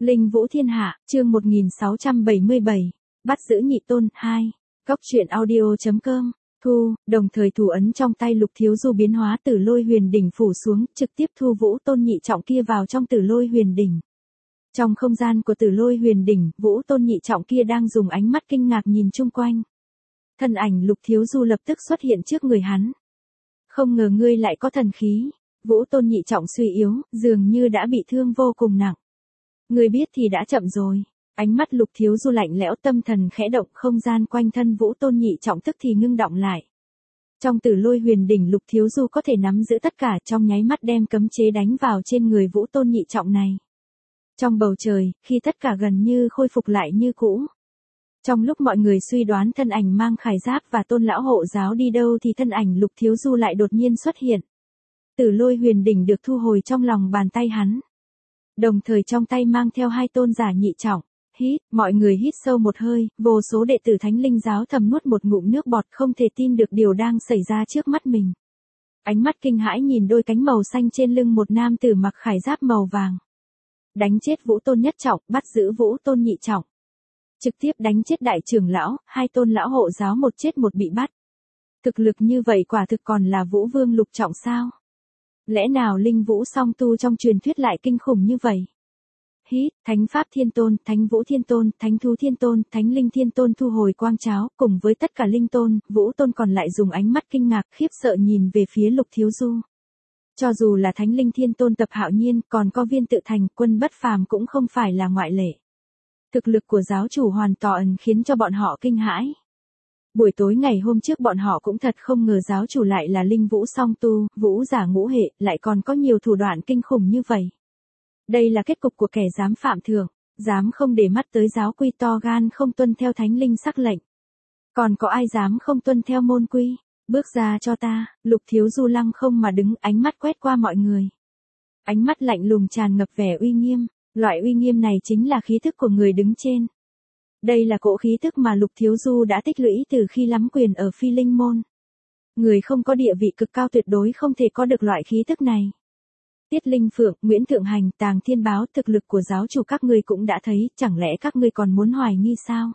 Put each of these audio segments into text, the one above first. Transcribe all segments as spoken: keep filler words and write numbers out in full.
Linh Vũ Thiên Hạ, chương một nghìn sáu trăm bảy mươi bảy, bắt giữ nhị tôn, hai. Góc truyện audio.com, thu, đồng thời thủ ấn trong tay Lục Thiếu Du biến hóa Tử Lôi Huyền Đỉnh phủ xuống, trực tiếp thu Vũ Tôn nhị trọng kia vào trong Tử Lôi Huyền Đỉnh. Trong không gian của Tử Lôi Huyền Đỉnh, Vũ Tôn nhị trọng kia đang dùng ánh mắt kinh ngạc nhìn chung quanh. Thân ảnh Lục Thiếu Du lập tức xuất hiện trước người hắn. Không ngờ ngươi lại có thần khí. Vũ Tôn nhị trọng suy yếu, dường như đã bị thương vô cùng nặng. Ngươi biết thì đã chậm rồi. Ánh mắt Lục Thiếu Du lạnh lẽo, tâm thần khẽ động, không gian quanh thân Vũ Tôn nhị trọng tức thì ngưng động lại. Trong Tử Lôi Huyền Đỉnh, Lục Thiếu Du có thể nắm giữ tất cả, trong nháy mắt đem cấm chế đánh vào trên người Vũ Tôn nhị trọng này. Trong bầu trời, khi tất cả gần như khôi phục lại như cũ. Trong lúc mọi người suy đoán thân ảnh mang khải giáp và Tôn lão hộ giáo đi đâu thì thân ảnh Lục Thiếu Du lại đột nhiên xuất hiện. Tử Lôi Huyền Đỉnh được thu hồi trong lòng bàn tay hắn. Đồng thời trong tay mang theo hai tôn giả nhị trọng. Hít, mọi người hít sâu một hơi, vô số đệ tử Thánh Linh giáo thầm nuốt một ngụm nước bọt, không thể tin được điều đang xảy ra trước mắt mình. Ánh mắt kinh hãi nhìn đôi cánh màu xanh trên lưng một nam tử mặc khải giáp màu vàng. Đánh chết Vũ Tôn nhất trọng, bắt giữ Vũ Tôn nhị trọng. Trực tiếp đánh chết đại trưởng lão, hai tôn lão hộ giáo một chết một bị bắt. Thực lực như vậy quả thực còn là Vũ Vương lục trọng sao? Lẽ nào Linh Vũ song tu trong truyền thuyết lại kinh khủng như vậy? Hít, Thánh Pháp Thiên Tôn, Thánh Vũ Thiên Tôn, Thánh Thú Thiên Tôn, Thánh Linh Thiên Tôn thu hồi quang cháo, cùng với tất cả linh tôn, Vũ Tôn còn lại dùng ánh mắt kinh ngạc khiếp sợ nhìn về phía Lục Thiếu Du. Cho dù là Thánh Linh Thiên Tôn Tập Hạo Nhiên, còn có Viên Tự Thành, Quân Bất Phàm cũng không phải là ngoại lệ. Thực lực của giáo chủ hoàn toàn khiến cho bọn họ kinh hãi. Buổi tối ngày hôm trước bọn họ cũng thật không ngờ giáo chủ lại là Linh Vũ song tu, Vũ giả ngũ hệ, lại còn có nhiều thủ đoạn kinh khủng như vậy. Đây là kết cục của kẻ dám phạm thượng, dám không để mắt tới giáo quy, to gan không tuân theo Thánh Linh sắc lệnh. Còn có ai dám không tuân theo môn quy? Bước ra cho ta. Lục Thiếu Du lăng không mà đứng, ánh mắt quét qua mọi người. Ánh mắt lạnh lùng tràn ngập vẻ uy nghiêm, loại uy nghiêm này chính là khí thức của người đứng trên. Đây là cỗ khí thức mà Lục Thiếu Du đã tích lũy từ khi lắm quyền ở Phi Linh môn. Người không có địa vị cực cao tuyệt đối không thể có được loại khí thức này. Tiết Linh Phượng, Nguyễn Thượng Hành, Tàng Thiên Báo, thực lực của giáo chủ các ngươi cũng đã thấy, chẳng lẽ các ngươi còn muốn hoài nghi sao?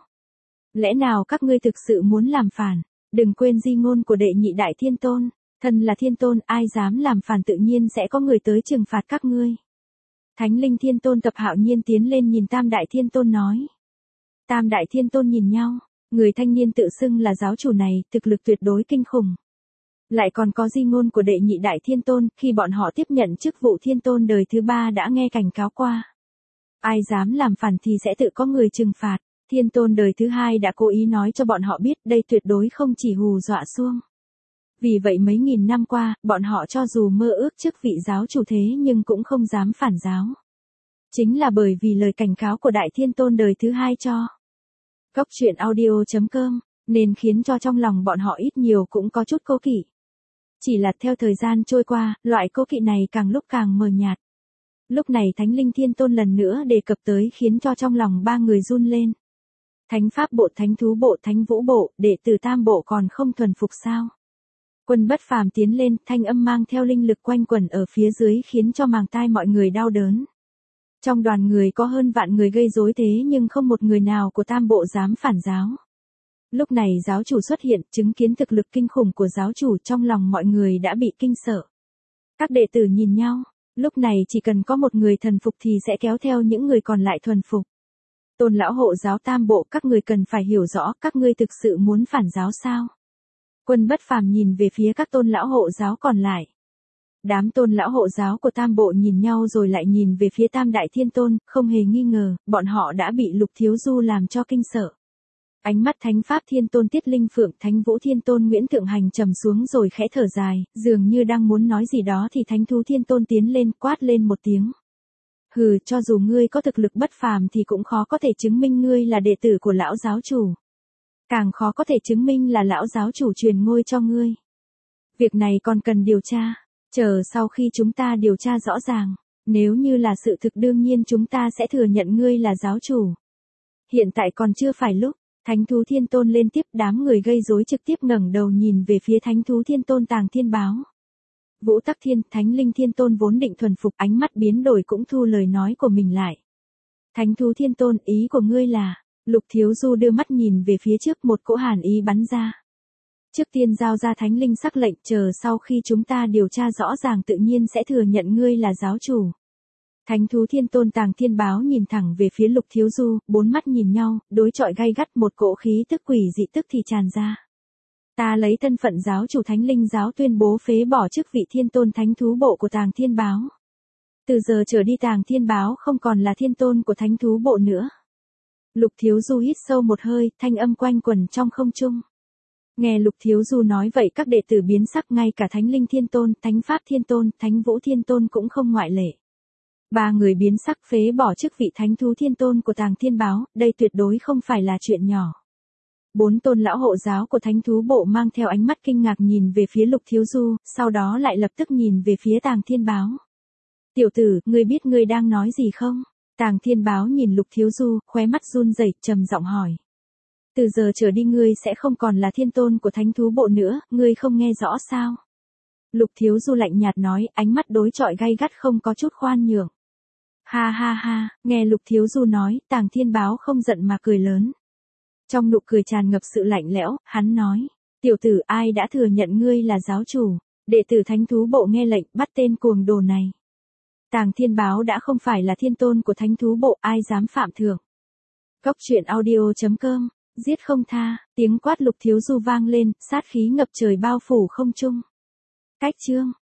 Lẽ nào các ngươi thực sự muốn làm phản? Đừng quên di ngôn của đệ nhị đại thiên tôn, thân là thiên tôn, ai dám làm phản tự nhiên sẽ có người tới trừng phạt các ngươi. Thánh Linh Thiên Tôn Tập Hạo Nhiên tiến lên nhìn Tam đại thiên tôn nói. Tam đại thiên tôn nhìn nhau, người thanh niên tự xưng là giáo chủ này, thực lực tuyệt đối kinh khủng. Lại còn có di ngôn của đệ nhị đại thiên tôn, khi bọn họ tiếp nhận chức vụ thiên tôn đời thứ ba đã nghe cảnh cáo qua. Ai dám làm phản thì sẽ tự có người trừng phạt. Thiên tôn đời thứ hai đã cố ý nói cho bọn họ biết đây tuyệt đối không chỉ hù dọa xuông. Vì vậy mấy nghìn năm qua, bọn họ cho dù mơ ước chức vị giáo chủ thế nhưng cũng không dám phản giáo. Chính là bởi vì lời cảnh cáo của đại thiên tôn đời thứ hai cho. Góc truyện audio.com, nên khiến cho trong lòng bọn họ ít nhiều cũng có chút cố kỵ. Chỉ là theo thời gian trôi qua, loại cố kỵ này càng lúc càng mờ nhạt. Lúc này Thánh Linh Thiên Tôn lần nữa đề cập tới khiến cho trong lòng ba người run lên. Thánh Pháp Bộ, Thánh Thú Bộ, Thánh Vũ Bộ, đệ tử Tam Bộ còn không thuần phục sao? Quân Bất Phàm tiến lên, thanh âm mang theo linh lực quanh quẩn ở phía dưới khiến cho màng tai mọi người đau đớn. Trong đoàn người có hơn vạn người gây rối thế nhưng không một người nào của Tam Bộ dám phản giáo. Lúc này giáo chủ xuất hiện, chứng kiến thực lực kinh khủng của giáo chủ, trong lòng mọi người đã bị kinh sợ. Các đệ tử nhìn nhau, lúc này chỉ cần có một người thần phục thì sẽ kéo theo những người còn lại thuần phục. Tôn lão hộ giáo Tam Bộ, các người cần phải hiểu rõ, các ngươi thực sự muốn phản giáo sao? Quân Bất Phàm nhìn về phía các tôn lão hộ giáo còn lại. Đám tôn lão hộ giáo của Tam Bộ nhìn nhau rồi lại nhìn về phía Tam đại thiên tôn, không hề nghi ngờ, bọn họ đã bị Lục Thiếu Du làm cho kinh sợ. Ánh mắt Thánh Pháp Thiên Tôn Tiết Linh Phượng, Thánh Vũ Thiên Tôn Nguyễn Thượng Hành trầm xuống rồi khẽ thở dài, dường như đang muốn nói gì đó thì Thánh Thú Thiên Tôn tiến lên quát lên một tiếng. Hừ, cho dù ngươi có thực lực bất phàm thì cũng khó có thể chứng minh ngươi là đệ tử của lão giáo chủ. Càng khó có thể chứng minh là lão giáo chủ truyền ngôi cho ngươi. Việc này còn cần điều tra, chờ sau khi chúng ta điều tra rõ ràng, nếu như là sự thực đương nhiên chúng ta sẽ thừa nhận ngươi là giáo chủ. Hiện tại còn chưa phải lúc. Thánh Thú Thiên Tôn lên tiếp, đám người gây rối trực tiếp ngẩng đầu nhìn về phía Thánh Thú Thiên Tôn Tàng Thiên Báo. Vũ Tắc Thiên, Thánh Linh Thiên Tôn vốn định thuần phục, ánh mắt biến đổi cũng thu lời nói của mình lại. Thánh thú thiên tôn, ý của ngươi là, Lục Thiếu Du đưa mắt nhìn về phía trước, một cỗ hàn ý bắn ra. Trước tiên giao ra thánh linh sắc lệnh, chờ sau khi chúng ta điều tra rõ ràng tự nhiên sẽ thừa nhận ngươi là giáo chủ. Thánh thú thiên tôn Tàng Thiên Báo nhìn thẳng về phía Lục Thiếu Du, bốn mắt nhìn nhau, đối chọi gay gắt, một cỗ khí tức quỷ dị tức thì tràn ra. Ta lấy thân phận giáo chủ thánh linh giáo tuyên bố phế bỏ chức vị thiên tôn thánh thú bộ của Tàng Thiên Báo. Từ giờ trở đi Tàng Thiên Báo không còn là thiên tôn của thánh thú bộ nữa. Lục Thiếu Du hít sâu một hơi, thanh âm quanh quẩn trong không trung. Nghe Lục Thiếu Du nói vậy các đệ tử biến sắc, ngay cả Thánh Linh Thiên Tôn, Thánh Pháp Thiên Tôn, Thánh Vũ Thiên Tôn cũng không ngoại lệ. Ba người biến sắc, phế bỏ chức vị Thánh Thú Thiên Tôn của Tàng Thiên Báo, đây tuyệt đối không phải là chuyện nhỏ. Bốn tôn lão hộ giáo của Thánh Thú Bộ mang theo ánh mắt kinh ngạc nhìn về phía Lục Thiếu Du, sau đó lại lập tức nhìn về phía Tàng Thiên Báo. Tiểu tử, ngươi biết ngươi đang nói gì không? Tàng Thiên Báo nhìn Lục Thiếu Du, khóe mắt run rẩy, trầm giọng hỏi. Từ giờ trở đi ngươi sẽ không còn là thiên tôn của Thánh Thú Bộ nữa, ngươi không nghe rõ sao? Lục Thiếu Du lạnh nhạt nói, ánh mắt đối chọi gay gắt không có chút khoan nhượng. Ha ha ha, nghe Lục Thiếu Du nói, Tàng Thiên Báo không giận mà cười lớn. Trong nụ cười tràn ngập sự lạnh lẽo, hắn nói, tiểu tử, ai đã thừa nhận ngươi là giáo chủ? Đệ tử Thánh Thú Bộ nghe lệnh, bắt tên cuồng đồ này. Tàng Thiên Báo đã không phải là thiên tôn của Thánh Thú Bộ, ai dám phạm thượng. Góc truyện audio chấm com, giết không tha, tiếng quát Lục Thiếu Du vang lên, sát khí ngập trời bao phủ không trung. Cách chương